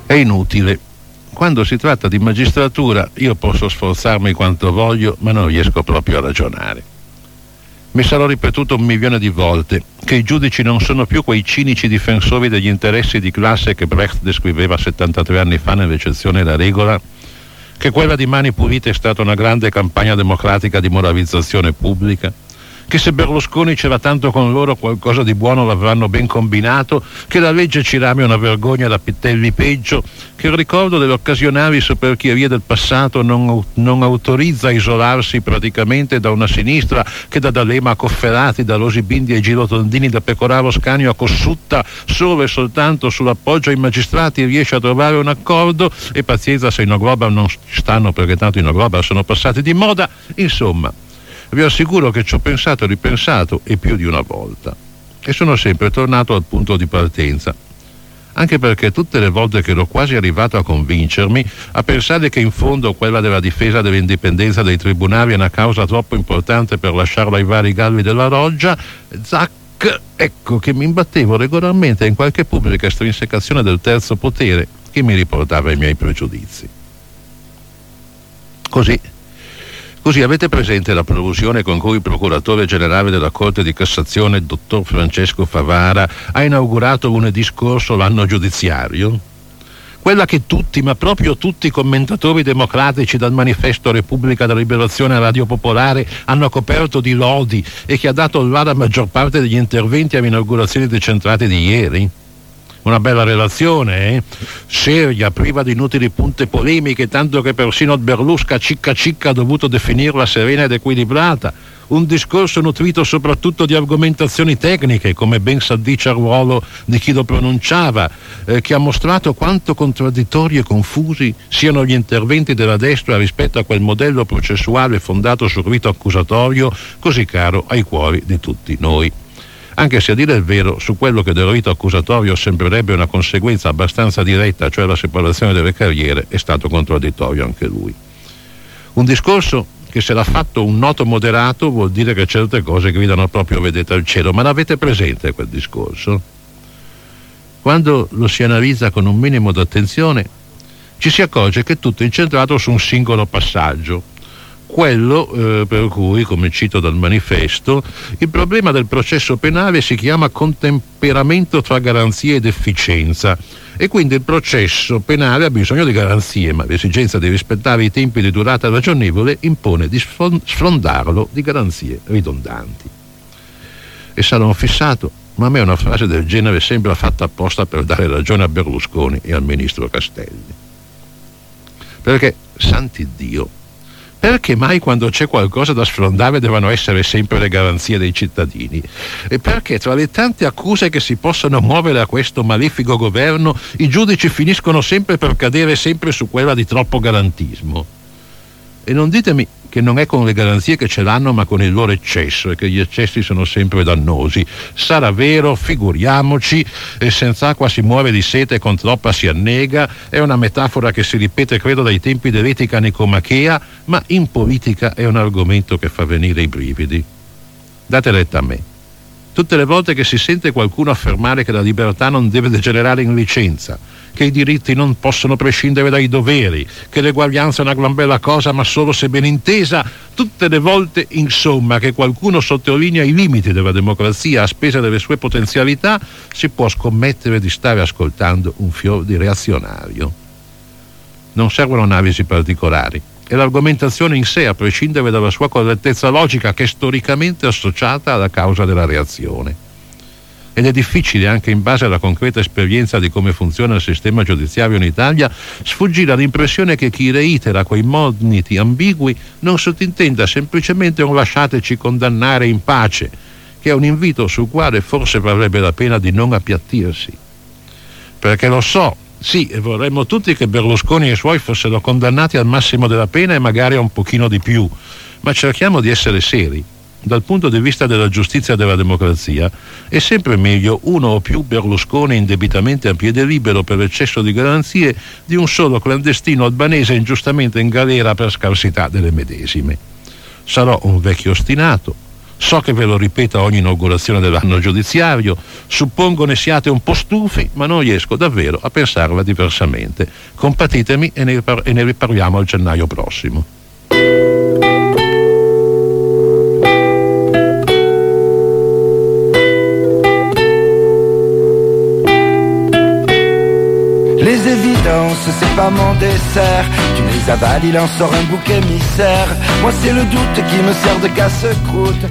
è inutile. Quando si tratta di magistratura io posso sforzarmi quanto voglio, ma non riesco proprio a ragionare. Mi sarò ripetuto 1.000.000 di volte che i giudici non sono più quei cinici difensori degli interessi di classe che Brecht descriveva 73 anni fa nell'eccezione e la regola, che quella di Mani Pulite è stata una grande campagna democratica di moralizzazione pubblica, che se Berlusconi c'era tanto con loro qualcosa di buono l'avranno ben combinato, che la legge Cirami è una vergogna da Pittelli peggio, che il ricordo delle occasionali soperchierie del passato non autorizza a isolarsi praticamente da una sinistra che da D'Alema a Cofferati, da Rosi Bindi ai Girotondini, da Pecoraro Scanio a Cossutta, solo e soltanto sull'appoggio ai magistrati riesce a trovare un accordo, e pazienza se i no global non stanno, perché tanto i no global sono passati di moda. Insomma, vi assicuro che ci ho pensato e ripensato, e più di una volta, e sono sempre tornato al punto di partenza, anche perché tutte le volte che ero quasi arrivato a convincermi, a pensare che in fondo quella della difesa dell'indipendenza dei tribunali è una causa troppo importante per lasciarla ai vari galli della roggia, zac, ecco che mi imbattevo regolarmente in qualche pubblica estrinsecazione del terzo potere che mi riportava ai miei pregiudizi. Così avete presente la prolusione con cui il procuratore generale della Corte di Cassazione, dottor Francesco Favara, ha inaugurato lunedì scorso l'anno giudiziario? Quella che tutti, ma proprio tutti i commentatori democratici, dal Manifesto Repubblica della Liberazione a Radio Popolare, hanno coperto di lodi e che ha dato là la maggior parte degli interventi alle inaugurazioni decentrate di ieri? Una bella relazione, seria, priva di inutili punte polemiche, tanto che persino Berlusca cicca ha dovuto definirla serena ed equilibrata. Un discorso nutrito soprattutto di argomentazioni tecniche, come ben s'addice al ruolo di chi lo pronunciava, che ha mostrato quanto contraddittori e confusi siano gli interventi della destra rispetto a quel modello processuale fondato sul rito accusatorio così caro ai cuori di tutti noi. Anche se, a dire il vero, su quello che del rito accusatorio sembrerebbe una conseguenza abbastanza diretta, cioè la separazione delle carriere, è stato contraddittorio anche lui. Un discorso che, se l'ha fatto un noto moderato, vuol dire che certe cose gridano proprio vedete al cielo. Ma l'avete presente quel discorso? Quando lo si analizza con un minimo d'attenzione, ci si accorge che tutto è incentrato su un singolo passaggio, quello per cui, come cito dal manifesto, il problema del processo penale si chiama contemperamento tra garanzie ed efficienza, e quindi il processo penale ha bisogno di garanzie, ma l'esigenza di rispettare i tempi di durata ragionevole impone di sfrondarlo di garanzie ridondanti. E sarà un fissato, ma a me una frase del genere sembra fatta apposta per dare ragione a Berlusconi e al ministro Castelli. Perché, sant'Iddio, perché mai quando c'è qualcosa da sfrondare devono essere sempre le garanzie dei cittadini? E perché tra le tante accuse che si possono muovere a questo malefico governo i giudici finiscono sempre per cadere sempre su quella di troppo garantismo? E non ditemi che non è con le garanzie che ce l'hanno, ma con il loro eccesso, e che gli eccessi sono sempre dannosi. Sarà vero, figuriamoci, e senza acqua si muore di sete e con troppa si annega, è una metafora che si ripete credo dai tempi dell'etica nicomachea, ma in politica è un argomento che fa venire i brividi. Date retta a me. Tutte le volte che si sente qualcuno affermare che la libertà non deve degenerare in licenza, che i diritti non possono prescindere dai doveri, che l'eguaglianza è una gran bella cosa ma solo se ben intesa, tutte le volte insomma che qualcuno sottolinea i limiti della democrazia a spese delle sue potenzialità, si può scommettere di stare ascoltando un fior di reazionario. Non servono analisi particolari, è l'argomentazione in sé, a prescindere dalla sua correttezza logica, che è storicamente associata alla causa della reazione. Ed è difficile, anche in base alla concreta esperienza di come funziona il sistema giudiziario in Italia, sfuggire all'impressione che chi reitera quei moniti ambigui non sottintenda semplicemente un lasciateci condannare in pace, che è un invito sul quale forse varrebbe la pena di non appiattirsi. Perché lo so, sì, e vorremmo tutti che Berlusconi e i suoi fossero condannati al massimo della pena e magari a un pochino di più, ma cerchiamo di essere seri. Dal punto di vista della giustizia e della democrazia è sempre meglio uno o più Berlusconi indebitamente a piede libero per eccesso di garanzie di un solo clandestino albanese ingiustamente in galera per scarsità delle medesime. Sarò un vecchio ostinato, So che ve lo ripeto a ogni inaugurazione dell'anno giudiziario, suppongo ne siate un po' stufi, ma non riesco davvero a pensarla diversamente. Compatitemi e ne riparliamo al gennaio prossimo. Les évidences, c'est pas mon dessert. Tu me les avales, il en sort un bouc émissaire. Moi c'est le doute qui me sert de casse-croûte.